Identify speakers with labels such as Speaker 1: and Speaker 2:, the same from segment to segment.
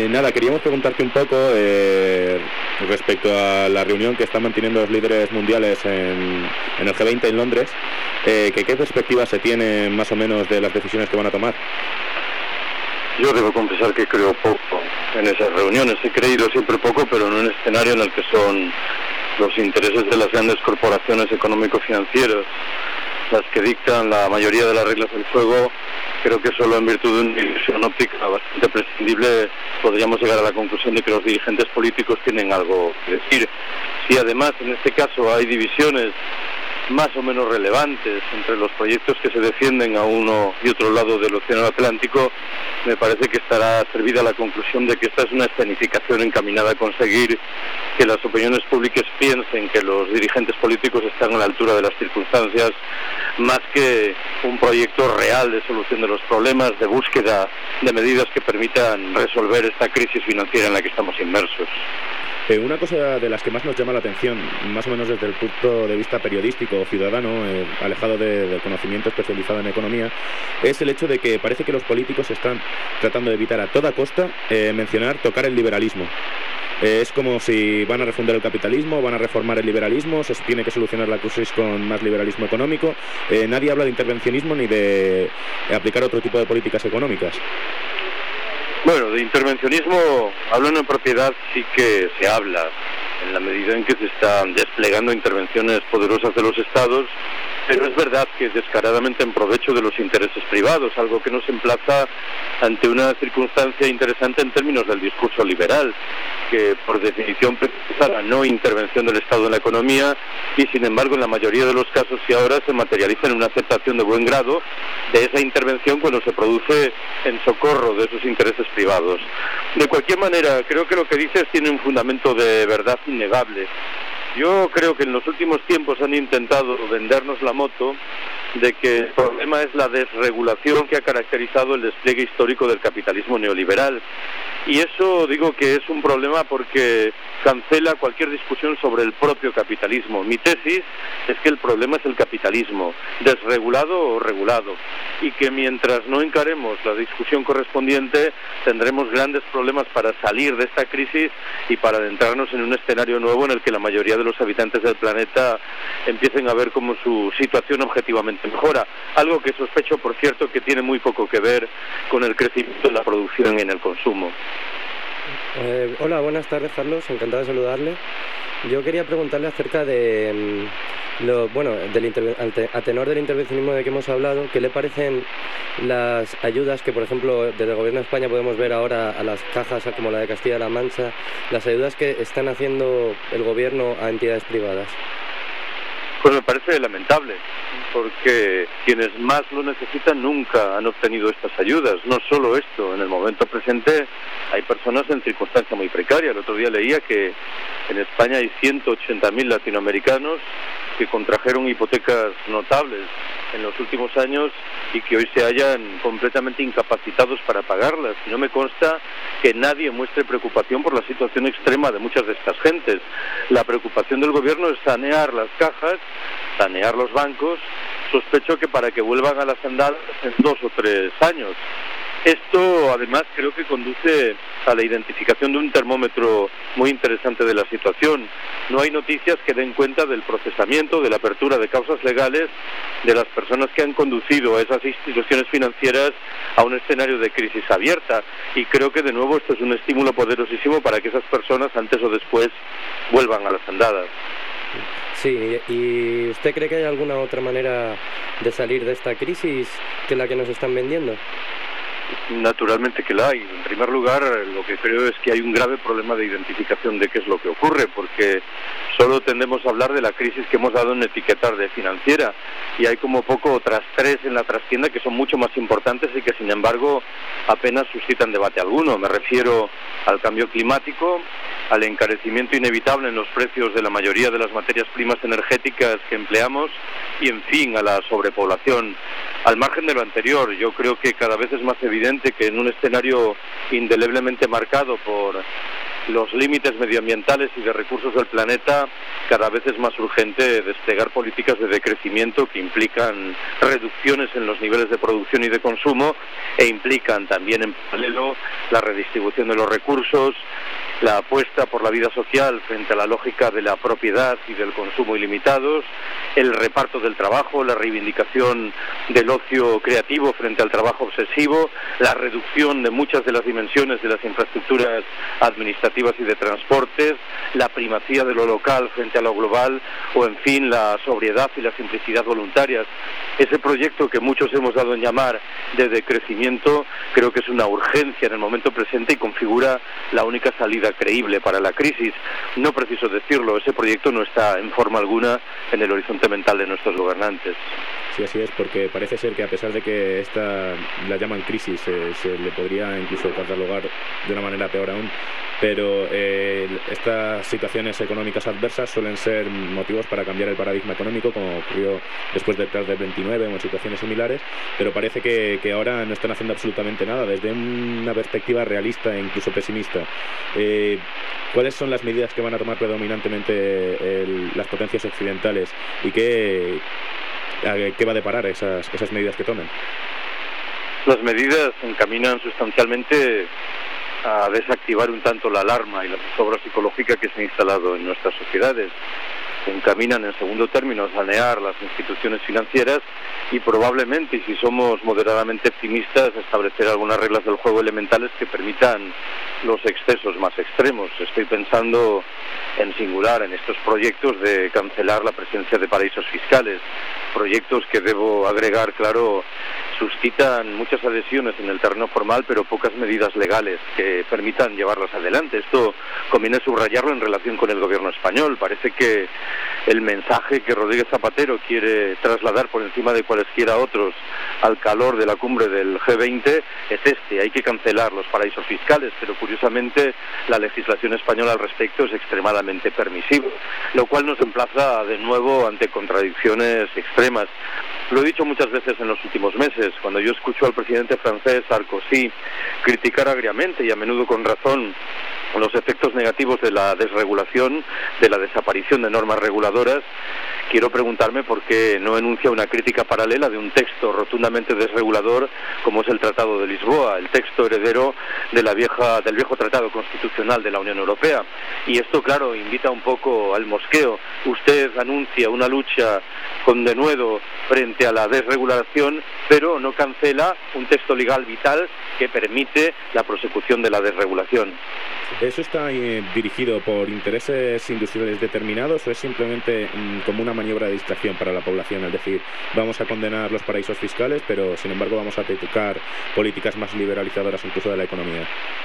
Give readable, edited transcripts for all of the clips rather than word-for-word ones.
Speaker 1: Nada, queríamos preguntarte un poco respecto a la reunión que están manteniendo los líderes mundiales en el G20 en Londres, ¿qué perspectivas se tienen más o menos de las decisiones que van a tomar?
Speaker 2: Yo debo confesar que creo poco en esas reuniones. He creído siempre poco, pero en un escenario en el que son los intereses de las grandes corporaciones económico-financieras las que dictan la mayoría de las reglas del juego. Creo que solo en virtud de una ilusión óptica bastante prescindible podríamos llegar a la conclusión de que los dirigentes políticos tienen algo que decir. Si además en este caso hay divisiones más o menos relevantes entre los proyectos que se defienden a uno y otro lado del Océano Atlántico, me parece que estará servida la conclusión de que esta es una escenificación encaminada a conseguir que las opiniones públicas piensen que los dirigentes políticos están a la altura de las circunstancias, más que un proyecto real de solución de los problemas, de búsqueda de medidas que permitan resolver esta crisis financiera en la que estamos inmersos.
Speaker 1: Una cosa de las que más nos llama la atención, más o menos desde el punto de vista periodístico o ciudadano, alejado del conocimiento especializado en economía, es el hecho de que parece que los políticos están tratando de evitar a toda costa tocar el liberalismo. Es como si van a refundar el capitalismo, van a reformar el liberalismo, se tiene que solucionar la crisis con más liberalismo económico. Nadie habla de intervencionismo ni de aplicar otro tipo de políticas económicas.
Speaker 2: Bueno, de intervencionismo, hablando en propiedad, sí que se habla, en la medida en que se están desplegando intervenciones poderosas de los estados, pero es verdad que descaradamente en provecho de los intereses privados, algo que nos emplaza ante una circunstancia interesante en términos del discurso liberal, que por definición precisa la no intervención del Estado en la economía y sin embargo en la mayoría de los casos y ahora se materializa en una aceptación de buen grado de esa intervención cuando se produce en socorro de esos intereses privados. De cualquier manera, creo que lo que dices tiene un fundamento de verdad innegable. Yo creo que en los últimos tiempos han intentado vendernos la moto de que el problema es la desregulación que ha caracterizado el despliegue histórico del capitalismo neoliberal. Y eso digo que es un problema porque cancela cualquier discusión sobre el propio capitalismo. Mi tesis es que el problema es el capitalismo, desregulado o regulado, y que mientras no encaremos la discusión correspondiente tendremos grandes problemas para salir de esta crisis y para adentrarnos en un escenario nuevo en el que la mayoría de los habitantes del planeta empiecen a ver cómo su situación objetivamente mejora, algo que sospecho, por cierto, que tiene muy poco que ver con el crecimiento de la producción y en el consumo.
Speaker 3: Hola, buenas tardes, Carlos, encantado de saludarle. Yo quería preguntarle acerca de a tenor del intervencionismo de que hemos hablado, ¿qué le parecen las ayudas que, por ejemplo, desde el Gobierno de España podemos ver ahora a las cajas como la de Castilla-La Mancha, las ayudas que están haciendo el Gobierno a entidades privadas?
Speaker 2: Pues me parece lamentable, porque quienes más lo necesitan nunca han obtenido estas ayudas. No solo esto, en el momento presente hay personas en circunstancia muy precaria. El otro día leía que en España hay 180.000 latinoamericanos que contrajeron hipotecas notables en los últimos años y que hoy se hallan completamente incapacitados para pagarlas. Y no me consta que nadie muestre preocupación por la situación extrema de muchas de estas gentes. La preocupación del gobierno es sanear las cajas, sanear los bancos. Sospecho que para que vuelvan a las andadas en 2 o 3 años. Esto, además, creo que conduce a la identificación de un termómetro muy interesante de la situación. No hay noticias que den cuenta del procesamiento, de la apertura de causas legales de las personas que han conducido a esas instituciones financieras a un escenario de crisis abierta. Y creo que, de nuevo, esto es un estímulo poderosísimo para que esas personas, antes o después, vuelvan a las andadas.
Speaker 3: Sí, ¿y usted cree que hay alguna otra manera de salir de esta crisis que la que nos están vendiendo?
Speaker 2: Naturalmente que la hay. En primer lugar, lo que creo es que hay un grave problema de identificación de qué es lo que ocurre, porque solo tendemos a hablar de la crisis que hemos dado en etiquetar de financiera, y hay como poco otras 3 en la trastienda que son mucho más importantes y que sin embargo apenas suscitan debate alguno. Me refiero al cambio climático, al encarecimiento inevitable en los precios de la mayoría de las materias primas energéticas que empleamos y, en fin, a la sobrepoblación. Al margen de lo anterior, yo creo que cada vez es más evidente que en un escenario indeleblemente marcado por los límites medioambientales y de recursos del planeta, cada vez es más urgente desplegar políticas de decrecimiento que implican reducciones en los niveles de producción y de consumo e implican también en paralelo la redistribución de los recursos, la apuesta por la vida social frente a la lógica de la propiedad y del consumo ilimitados, el reparto del trabajo, la reivindicación del ocio creativo frente al trabajo obsesivo, la reducción de muchas de las dimensiones de las infraestructuras administrativas y de transportes, la primacía de lo local frente a lo global o, en fin, la sobriedad y la simplicidad voluntarias. Ese proyecto que muchos hemos dado en llamar de decrecimiento creo que es una urgencia en el momento presente y configura la única salida creíble para la crisis. No preciso decirlo, ese proyecto no está en forma alguna en el horizonte mental de nuestros gobernantes.
Speaker 1: Sí, así es, porque parece ser que a pesar de que esta la llaman crisis, se le podría incluso catalogar de una manera peor aún, pero estas situaciones económicas adversas suelen ser motivos para cambiar el paradigma económico, como ocurrió después del crash del 29 o en situaciones similares, pero parece que ahora no están haciendo absolutamente nada desde una perspectiva realista e incluso pesimista. ¿Cuáles son las medidas que van a tomar predominantemente las potencias occidentales y qué va a deparar esas medidas que tomen?
Speaker 2: Las medidas encaminan sustancialmente a desactivar un tanto la alarma y la zozobra psicológica que se ha instalado en nuestras sociedades. Encaminan, en segundo término, a sanear las instituciones financieras y probablemente, y si somos moderadamente optimistas, establecer algunas reglas del juego elementales que permitan los excesos más extremos. Estoy pensando en singular en estos proyectos de cancelar la presencia de paraísos fiscales, proyectos que, debo agregar, claro, suscitan muchas adhesiones en el terreno formal, pero pocas medidas legales que permitan llevarlas adelante. Esto conviene subrayarlo en relación con el gobierno español. Parece que el mensaje que Rodríguez Zapatero quiere trasladar por encima de cualesquiera otros al calor de la cumbre del G20 es este: hay que cancelar los paraísos fiscales, pero curiosamente la legislación española al respecto es extremadamente permisiva, lo cual nos emplaza de nuevo ante contradicciones extremas. Lo he dicho muchas veces en los últimos meses, cuando yo escucho al presidente francés Sarkozy criticar agriamente y a menudo con razón los efectos negativos de la desregulación, de la desaparición de normas reguladoras, quiero preguntarme por qué no enuncia una crítica paralela de un texto rotundamente desregulador como es el Tratado de Lisboa, el texto heredero de del viejo Tratado Constitucional de la Unión Europea. Y esto, claro, invita un poco al mosqueo. Usted anuncia una lucha con denuedo frente a la desregulación, pero no cancela un texto legal vital que permite la prosecución de la desregulación.
Speaker 1: ¿Eso está dirigido por intereses industriales determinados o es simplemente como una maniobra de distracción para la población? Es decir, vamos a condenar los paraísos fiscales, pero sin embargo vamos a criticar políticas más liberalizadoras incluso de la economía.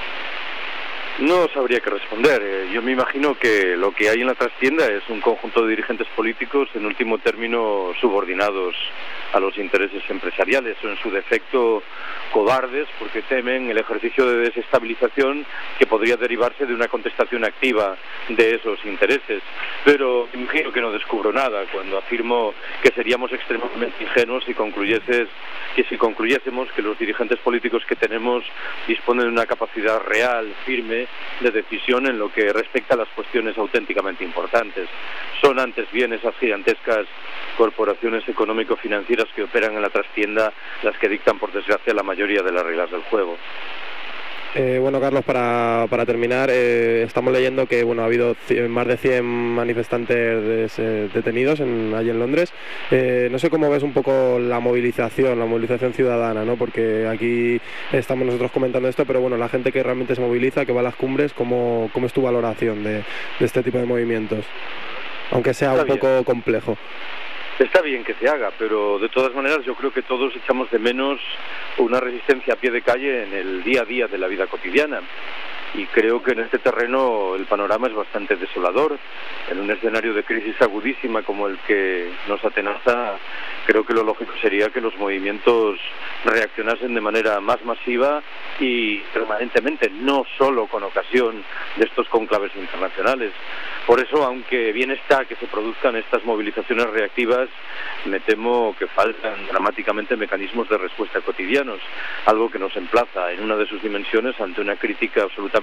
Speaker 2: No sabría qué responder. Yo me imagino que lo que hay en la trastienda es un conjunto de dirigentes políticos, en último término subordinados a los intereses empresariales, o en su defecto cobardes, porque temen el ejercicio de desestabilización que podría derivarse de una contestación activa de esos intereses. Pero imagino que no descubro nada cuando afirmo que seríamos extremadamente ingenuos si concluyésemos que los dirigentes políticos que tenemos disponen de una capacidad real, firme, de decisión en lo que respecta a las cuestiones auténticamente importantes. Son antes bien esas gigantescas corporaciones económico-financieras que operan en la trastienda las que dictan, por desgracia, la mayoría de las reglas del juego.
Speaker 4: Bueno, Carlos, para terminar, estamos leyendo que ha habido más de 100 manifestantes detenidos allí en Londres. No sé cómo ves un poco la movilización ciudadana, ¿no? Porque aquí estamos nosotros comentando esto, pero la gente que realmente se moviliza, que va a las cumbres, ¿cómo es tu valoración de este tipo de movimientos? Aunque sea un poco complejo.
Speaker 2: Está bien que se haga, pero de todas maneras yo creo que todos echamos de menos una resistencia a pie de calle en el día a día de la vida cotidiana. Y creo que en este terreno el panorama es bastante desolador. En un escenario de crisis agudísima como el que nos atenaza, creo que lo lógico sería que los movimientos reaccionasen de manera más masiva y permanentemente, no solo con ocasión de estos cónclaves internacionales. Por eso, aunque bien está que se produzcan estas movilizaciones reactivas, me temo que faltan dramáticamente mecanismos de respuesta cotidianos, algo que nos emplaza en una de sus dimensiones ante una crítica absolutamente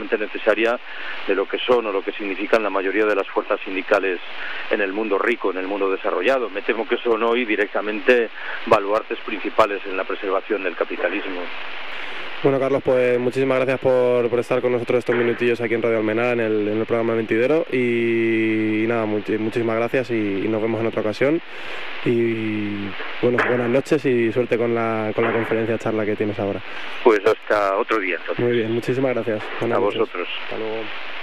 Speaker 2: absolutamente necesaria de lo que son o lo que significan la mayoría de las fuerzas sindicales en el mundo rico, en el mundo desarrollado. Me temo que son hoy directamente baluartes principales en la preservación del capitalismo.
Speaker 4: Bueno, Carlos, pues muchísimas gracias por estar con nosotros estos minutillos aquí en Radio Almenara, en el programa Mentidero, y nada, muchísimas gracias y nos vemos en otra ocasión. Y bueno, buenas noches y suerte con la conferencia charla que tienes ahora.
Speaker 2: Pues hasta otro día entonces.
Speaker 4: Muy bien, muchísimas gracias.
Speaker 2: A vosotros.
Speaker 4: Hasta luego.